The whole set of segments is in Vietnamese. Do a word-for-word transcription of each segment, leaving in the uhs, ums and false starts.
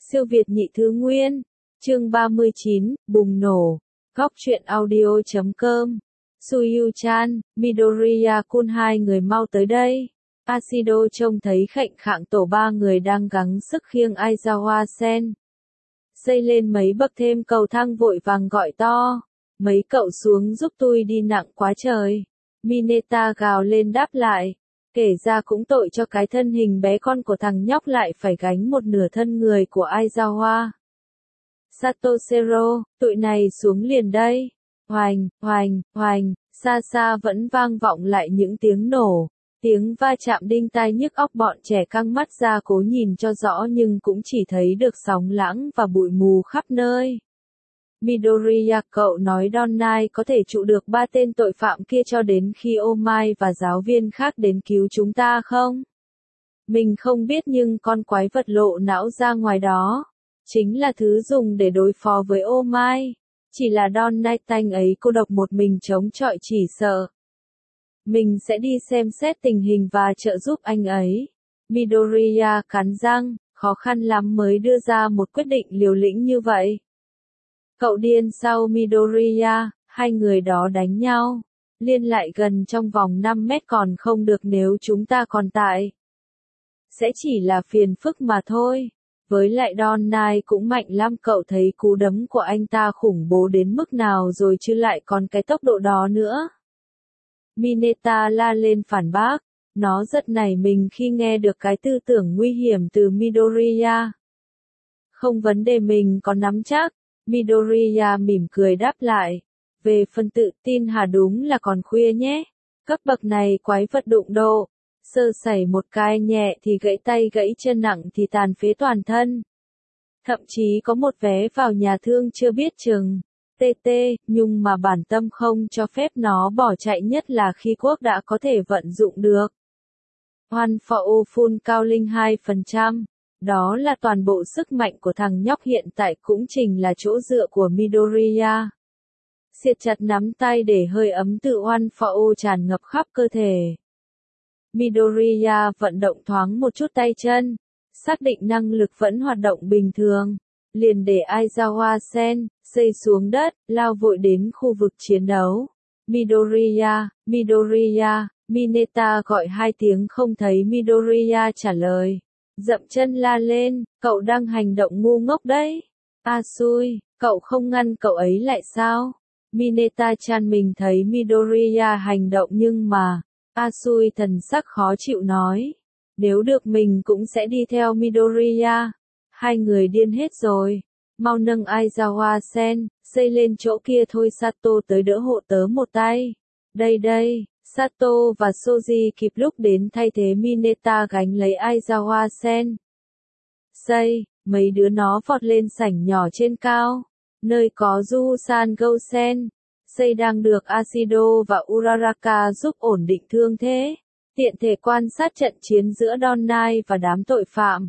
Siêu Việt nhị thứ nguyên. Chương ba mươi chín, bùng nổ. Góc truyện audio chấm com. Suyu-chan, Midoriya-kun hai người mau tới đây. Ashido trông thấy khệnh khạng tổ ba người đang gắng sức khiêng Aizawa Sen. Xây lên mấy bậc thêm cầu thang vội vàng gọi to. Mấy cậu xuống giúp tôi đi, nặng quá trời. Mineta gào lên đáp lại. Kể ra cũng tội cho cái thân hình bé con của thằng nhóc lại phải gánh một nửa thân người của Aizawa. Satoshiro, tụi này xuống liền đây. Hoành, hoành, hoành, xa xa vẫn vang vọng lại những tiếng nổ. Tiếng va chạm đinh tai nhức óc, bọn trẻ căng mắt ra cố nhìn cho rõ nhưng cũng chỉ thấy được sóng lãng và bụi mù khắp nơi. Midoriya, cậu nói Donai có thể trụ được ba tên tội phạm kia cho đến khi Omai và giáo viên khác đến cứu chúng ta không? Mình không biết, nhưng con quái vật lộ não ra ngoài đó chính là thứ dùng để đối phó với Omai. Chỉ là Donai tanh ấy cô độc một mình chống chọi, chỉ sợ. Mình sẽ đi xem xét tình hình và trợ giúp anh ấy. Midoriya cắn răng, khó khăn lắm mới đưa ra một quyết định liều lĩnh như vậy. Cậu điên sao Midoriya, hai người đó đánh nhau. Liên lại gần trong vòng năm mét còn không được nếu chúng ta còn tại. Sẽ chỉ là phiền phức mà thôi. Với lại Donai cũng mạnh lắm, cậu thấy cú đấm của anh ta khủng bố đến mức nào rồi chứ, lại còn cái tốc độ đó nữa. Mineta la lên phản bác. Nó rất nảy mình khi nghe được cái tư tưởng nguy hiểm từ Midoriya. Không vấn đề, mình có nắm chắc. Midoriya mỉm cười đáp lại. Về phần tự tin hả, đúng là còn khuya nhé. Cấp bậc này quái vật đụng độ. Sơ sẩy một cái nhẹ thì gãy tay gãy chân, nặng thì tàn phế toàn thân. Thậm chí có một vé vào nhà thương chưa biết chừng. tê tê, nhưng mà bản tâm không cho phép nó bỏ chạy, nhất là khi quốc đã có thể vận dụng được One for Full cao linh hai phần trăm. Đó là toàn bộ sức mạnh của thằng nhóc hiện tại, cũng chính là chỗ dựa của Midoriya. Siết chặt nắm tay để hơi ấm tự One for tràn ngập khắp cơ thể. Midoriya vận động thoáng một chút tay chân, xác định năng lực vẫn hoạt động bình thường. Liền để Aizawa Sen xây xuống đất, lao vội đến khu vực chiến đấu. Midoriya, Midoriya, Mineta gọi hai tiếng không thấy Midoriya trả lời. Dậm chân la lên, cậu đang hành động ngu ngốc đấy. Asui, cậu không ngăn cậu ấy lại sao? Mineta-chan, mình thấy Midoriya hành động nhưng mà... Asui thần sắc khó chịu nói. Nếu được mình cũng sẽ đi theo Midoriya. Hai người điên hết rồi. Mau nâng Aizawa Sen, xây lên chỗ kia thôi. Sato tới đỡ hộ tớ một tay. Đây đây. Sato và Soji kịp lúc đến thay thế Mineta gánh lấy Aizawa Sen. Xây, mấy đứa nó vọt lên sảnh nhỏ trên cao, nơi có Juusan Gosen. Xây đang được Ashido và Uraraka giúp ổn định thương thế, tiện thể quan sát trận chiến giữa Donai và đám tội phạm.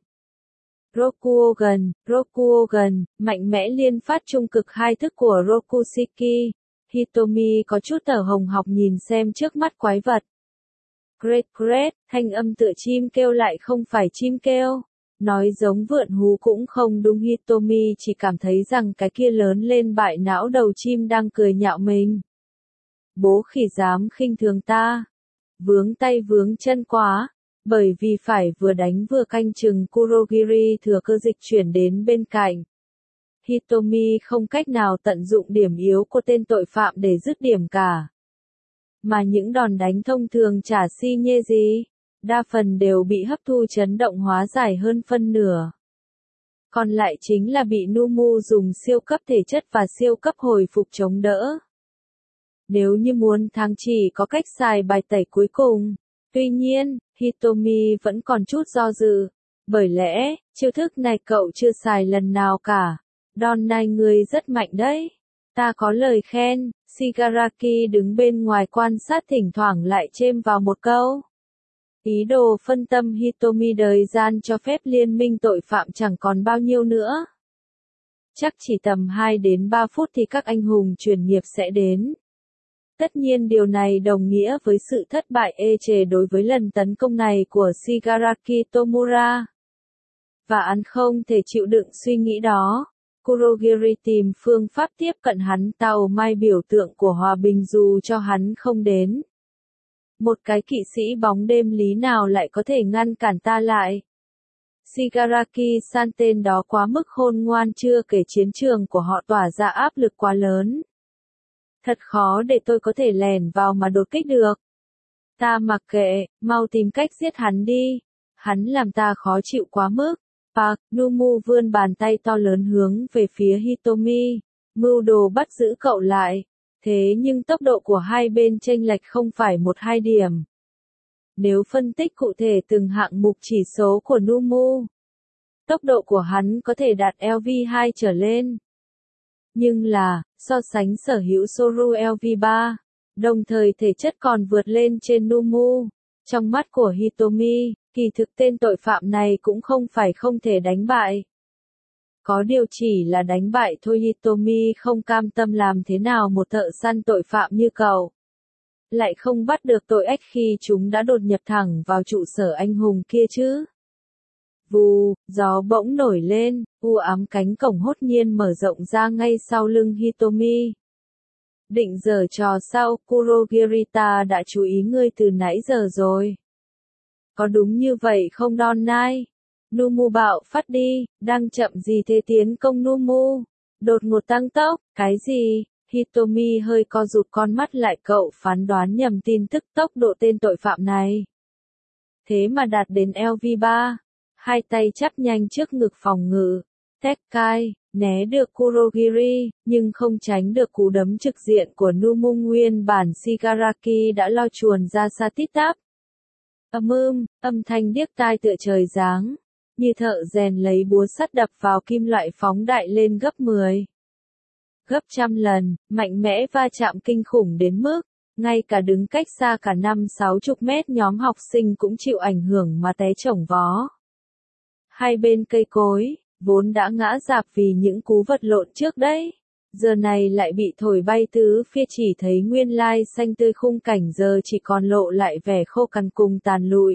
Rokuogan, Rokuogan, mạnh mẽ liên phát trung cực hai thức của Rokushiki. Hitomi có chút thở hồng hộc nhìn xem trước mắt quái vật. Great great, thanh âm tựa chim kêu lại không phải chim kêu. Nói giống vượn hú cũng không đúng. Hitomi chỉ cảm thấy rằng cái kia lớn lên bại não đầu chim đang cười nhạo mình. Bố khỉ dám khinh thường ta. Vướng tay vướng chân quá. Bởi vì phải vừa đánh vừa canh chừng, Kurogiri thừa cơ dịch chuyển đến bên cạnh. Hitomi không cách nào tận dụng điểm yếu của tên tội phạm để dứt điểm cả. Mà những đòn đánh thông thường chả si nhê gì. Đa phần đều bị hấp thu chấn động hóa giải hơn phân nửa. Còn lại chính là bị Numu dùng siêu cấp thể chất và siêu cấp hồi phục chống đỡ. Nếu như muốn thắng chỉ có cách xài bài tẩy cuối cùng. Tuy nhiên, Hitomi vẫn còn chút do dự. Bởi lẽ, chiêu thức này cậu chưa xài lần nào cả. Donai ngươi rất mạnh đấy. Ta có lời khen. Shigaraki đứng bên ngoài quan sát, thỉnh thoảng lại chêm vào một câu. Ý đồ phân tâm Hitomi, đời gian cho phép liên minh tội phạm chẳng còn bao nhiêu nữa. Chắc chỉ tầm hai đến ba phút thì các anh hùng chuyển nghiệp sẽ đến. Tất nhiên điều này đồng nghĩa với sự thất bại ê chề đối với lần tấn công này của Shigaraki Tomura. và hắn không thể chịu đựng suy nghĩ đó. Kurogiri tìm phương pháp tiếp cận hắn, tàu mai biểu tượng của hòa bình dù cho hắn không đến. Một cái kỵ sĩ bóng đêm lý nào lại có thể ngăn cản ta lại? Shigaraki-san tên đó quá mức khôn ngoan, chưa kể chiến trường của họ tỏa ra áp lực quá lớn. Thật khó để tôi có thể lẻn vào mà đột kích được. Ta mặc kệ, mau tìm cách giết hắn đi. Hắn làm ta khó chịu quá mức. Park Numu vươn bàn tay to lớn hướng về phía Hitomi, mưu đồ bắt giữ cậu lại. Thế nhưng tốc độ của hai bên chênh lệch không phải một hai điểm. Nếu phân tích cụ thể từng hạng mục chỉ số của Numu, tốc độ của hắn có thể đạt L V hai trở lên. Nhưng là, so sánh sở hữu Soru L V ba, đồng thời thể chất còn vượt lên trên Numu. Trong mắt của Hitomi, kỳ thực tên tội phạm này cũng không phải không thể đánh bại. Có điều chỉ là đánh bại thôi. Hitomi không cam tâm làm thế nào một thợ săn tội phạm như cậu lại không bắt được tội ếch khi chúng đã đột nhập thẳng vào trụ sở anh hùng kia chứ. Vù, gió bỗng nổi lên, u ám cánh cổng hốt nhiên mở rộng ra ngay sau lưng Hitomi. Định giở trò sau, Kurogirita đã chú ý ngươi từ nãy giờ rồi. Có đúng như vậy không Don Nai? Numu bạo phát đi, đang chậm gì thế tiến công Numu? Đột ngột tăng tốc, cái gì? Hitomi hơi co rụt con mắt lại, cậu phán đoán nhầm tin tức tốc độ tên tội phạm này. Thế mà đạt đến L V ba, hai tay chắp nhanh trước ngực phòng ngự. Tekkai, né được Kurogiri, nhưng không tránh được cú đấm trực diện của Numu. Nguyên bản Shigaraki đã lo chuồn ra xa tít tắp. Âm ưm, âm thanh điếc tai tựa trời giáng, như thợ rèn lấy búa sắt đập vào kim loại phóng đại lên gấp mười. Gấp trăm lần, mạnh mẽ va chạm kinh khủng đến mức, ngay cả đứng cách xa cả năm sáu chục mét nhóm học sinh cũng chịu ảnh hưởng mà té chổng vó. Hai bên cây cối, vốn đã ngã rạp vì những cú vật lộn trước đấy, giờ này lại bị thổi bay tứ phía, chỉ thấy nguyên lai xanh tươi khung cảnh giờ chỉ còn lộ lại vẻ khô cằn cùng tàn lụi.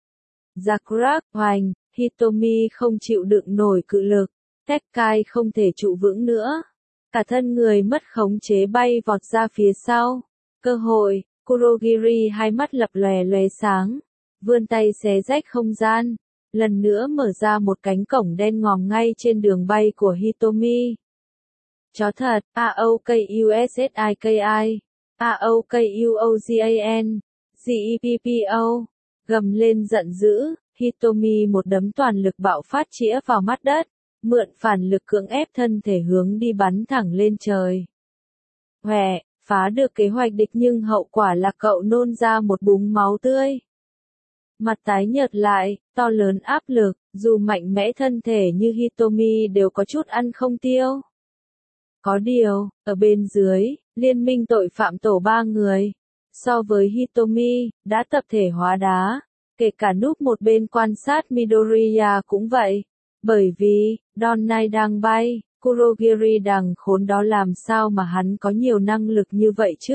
Zakrak, hoành, Hitomi không chịu đựng nổi cự lực, Tekkai không thể trụ vững nữa. Cả thân người mất khống chế bay vọt ra phía sau. Cơ hội, Kurogiri hai mắt lập lòe lòe sáng, vươn tay xé rách không gian, lần nữa mở ra một cánh cổng đen ngòm ngay trên đường bay của Hitomi. Chó thật, A O K U S S I K I, A O K U O G A N, G E P P O, gầm lên giận dữ, Hitomi một đấm toàn lực bạo phát chĩa vào mắt đất, mượn phản lực cưỡng ép thân thể hướng đi bắn thẳng lên trời. Hòe, phá được kế hoạch địch nhưng hậu quả là cậu nôn ra một búng máu tươi. Mặt tái nhợt lại, to lớn áp lực, dù mạnh mẽ thân thể như Hitomi đều có chút ăn không tiêu. Có điều, ở bên dưới, liên minh tội phạm tổ ba người, so với Hitomi, đã tập thể hóa đá, kể cả núp một bên quan sát Midoriya cũng vậy. Bởi vì, Don Nai đang bay, Kurogiri đằng khốn đó làm sao mà hắn có nhiều năng lực như vậy chứ?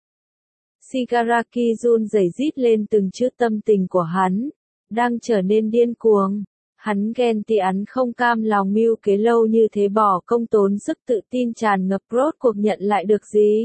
Shigaraki run rẩy rít lên từng chữ, tâm tình của hắn đang trở nên điên cuồng. Hắn ghen tị, hắn không cam lòng mưu kế lâu như thế bỏ công tốn sức, tự tin tràn ngập, rốt cuộc nhận lại được gì?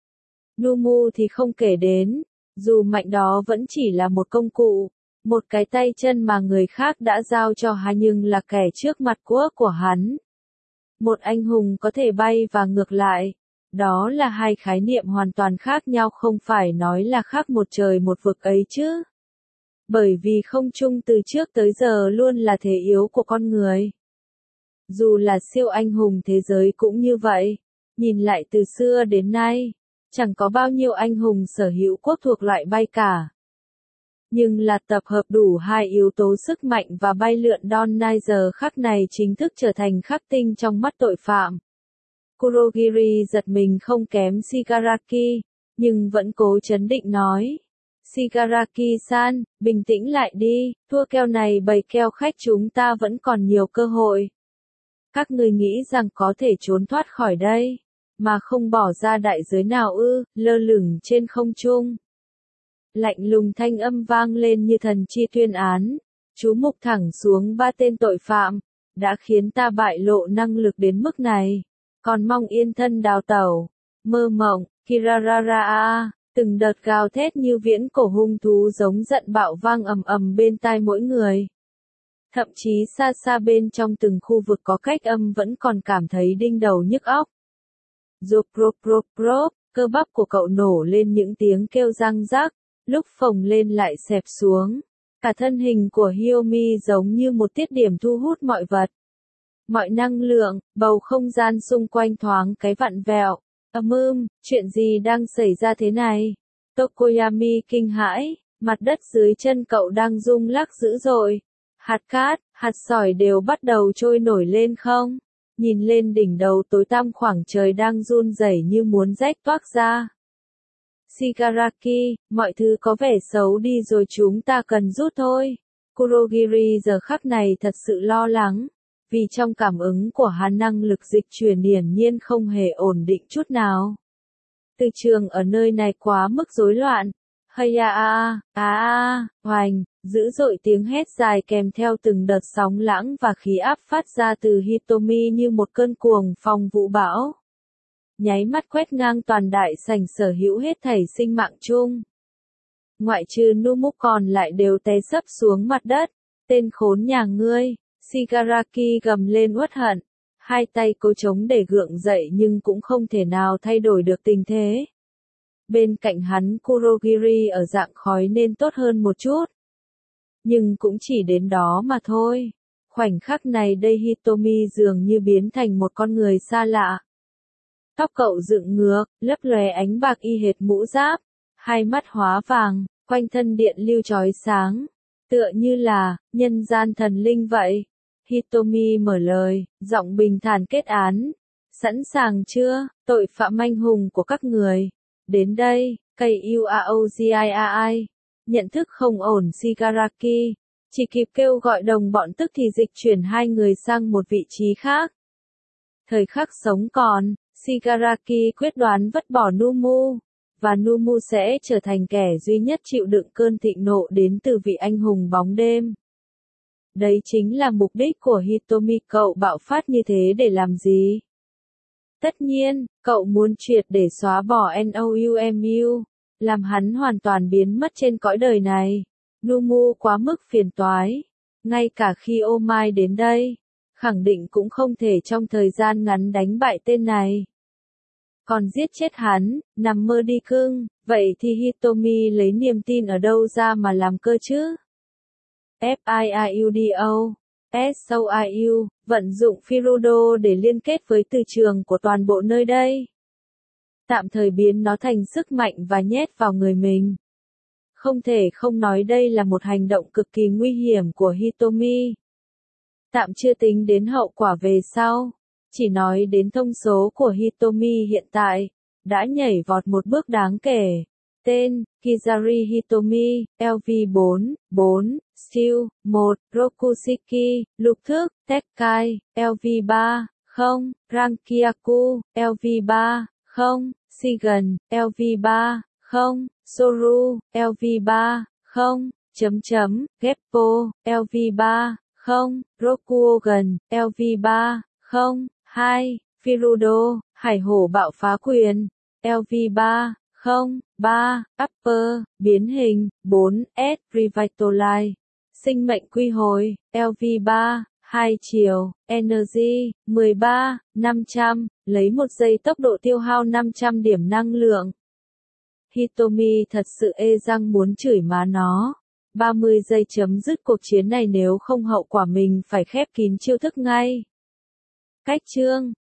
Numu thì không kể đến, dù mạnh đó vẫn chỉ là một công cụ, một cái tay chân mà người khác đã giao cho hắn, nhưng là kẻ trước mặt của của hắn. Một anh hùng có thể bay và ngược lại, đó là hai khái niệm hoàn toàn khác nhau, không phải nói là khác một trời một vực ấy chứ. Bởi vì không trung từ trước tới giờ luôn là thế yếu của con người. Dù là siêu anh hùng thế giới cũng như vậy, nhìn lại từ xưa đến nay, chẳng có bao nhiêu anh hùng sở hữu quốc thuộc loại bay cả. Nhưng là tập hợp đủ hai yếu tố sức mạnh và bay lượn, Don Nai giờ khắc này chính thức trở thành khắc tinh trong mắt tội phạm. Kurogiri giật mình không kém Shigaraki, nhưng vẫn cố chấn định nói. Shigaraki-san, bình tĩnh lại đi, thua keo này bầy keo khách chúng ta vẫn còn nhiều cơ hội. Các người nghĩ rằng có thể trốn thoát khỏi đây, mà không bỏ ra đại giới nào ư? Lơ lửng trên không trung. Lạnh lùng thanh âm vang lên như thần chi tuyên án. Chú mục thẳng xuống ba tên tội phạm, đã khiến ta bại lộ năng lực đến mức này, còn mong yên thân đào tẩu. Mơ mộng, Kirarara, từng đợt gào thét như viễn cổ hung thú giống giận bạo vang ầm ầm bên tai mỗi người. Thậm chí xa xa bên trong từng khu vực có cách âm vẫn còn cảm thấy đinh đầu nhức óc. Rộp rộp rộp rộp, cơ bắp của cậu nổ lên những tiếng kêu răng rắc, lúc phồng lên lại xẹp xuống. Cả thân hình của Hyomi giống như một tiết điểm thu hút mọi vật. Mọi năng lượng, bầu không gian xung quanh thoáng cái vặn vẹo. Ầm ưm, chuyện gì đang xảy ra thế này? Tokoyami kinh hãi, mặt đất dưới chân cậu đang rung lắc dữ dội. Hạt cát, hạt sỏi đều bắt đầu trôi nổi lên không? Nhìn lên đỉnh đầu tối tăm khoảng trời đang run rẩy như muốn rách toác ra. Shigaraki, mọi thứ có vẻ xấu đi rồi, chúng ta cần rút thôi. Kurogiri giờ khắc này thật sự lo lắng, vì trong cảm ứng của hắn năng lực dịch chuyển hiển nhiên không hề ổn định chút nào. Từ trường ở nơi này quá mức rối loạn. Hay a a, a a, hoành, dữ dội tiếng hét dài kèm theo từng đợt sóng lãng và khí áp phát ra từ Hitomi như một cơn cuồng phong vũ bão. Nháy mắt quét ngang toàn đại sảnh sở hữu hết thảy sinh mạng chung. Ngoại trừ Numuk còn lại đều té sấp xuống mặt đất. Tên khốn nhà ngươi, Shigaraki gầm lên uất hận. Hai tay cố chống để gượng dậy nhưng cũng không thể nào thay đổi được tình thế. Bên cạnh hắn Kurogiri ở dạng khói nên tốt hơn một chút. Nhưng cũng chỉ đến đó mà thôi. Khoảnh khắc này đây Hitomi dường như biến thành một con người xa lạ. Tóc cậu dựng ngược, lấp lóe ánh bạc y hệt mũ giáp. Hai mắt hóa vàng, quanh thân điện lưu chói sáng. Tựa như là, nhân gian thần linh vậy. Hitomi mở lời, giọng bình thản kết án. Sẵn sàng chưa, tội phạm anh hùng của các người? Đến đây, Kuaogiai. Nhận thức không ổn Shigaraki. Chỉ kịp kêu gọi đồng bọn tức thì dịch chuyển hai người sang một vị trí khác. Thời khắc sống còn, Shigaraki quyết đoán vứt bỏ Numu. Và Numu sẽ trở thành kẻ duy nhất chịu đựng cơn thịnh nộ đến từ vị anh hùng bóng đêm. Đấy chính là mục đích của Hitomi. Cậu bạo phát như thế để làm gì? Tất nhiên, cậu muốn triệt để xóa bỏ Nomu, làm hắn hoàn toàn biến mất trên cõi đời này. Numu quá mức phiền toái. Ngay cả khi Ô Mai đến đây, khẳng định cũng không thể trong thời gian ngắn đánh bại tên này. Còn giết chết hắn, nằm mơ đi cưng, vậy thì Hitomi lấy niềm tin ở đâu ra mà làm cơ chứ? Fiudo, Soiu, vận dụng Firudo để liên kết với từ trường của toàn bộ nơi đây. Tạm thời biến nó thành sức mạnh và nhét vào người mình. Không thể không nói đây là một hành động cực kỳ nguy hiểm của Hitomi. Tạm chưa tính đến hậu quả về sau. Chỉ nói đến thông số của Hitomi hiện tại, đã nhảy vọt một bước đáng kể. Tên, Kizari Hitomi, L V bốn, bốn, Steel, một, Rokushiki, lục thức, Tekkai, L V ba, không, Rankyaku, L V ba, không, Shigen, L V ba, không, Soru, L V ba, không, chấm chấm, Geppo, L V ba, không, Rokuogan, L V ba, không, hai, Firudo, Hải hổ bạo phá quyền, L V ba, không, ba, Upper, biến hình, bốn, S, Revitalize, sinh mệnh quy hồi, L V ba, hai chiều, Energy, mười ba, năm trăm, lấy một giây tốc độ tiêu hao năm trăm điểm năng lượng. Hitomi thật sự ê răng muốn chửi má nó. ba mươi giây chấm dứt cuộc chiến này, nếu không hậu quả mình phải khép kín chiêu thức ngay. Cách chương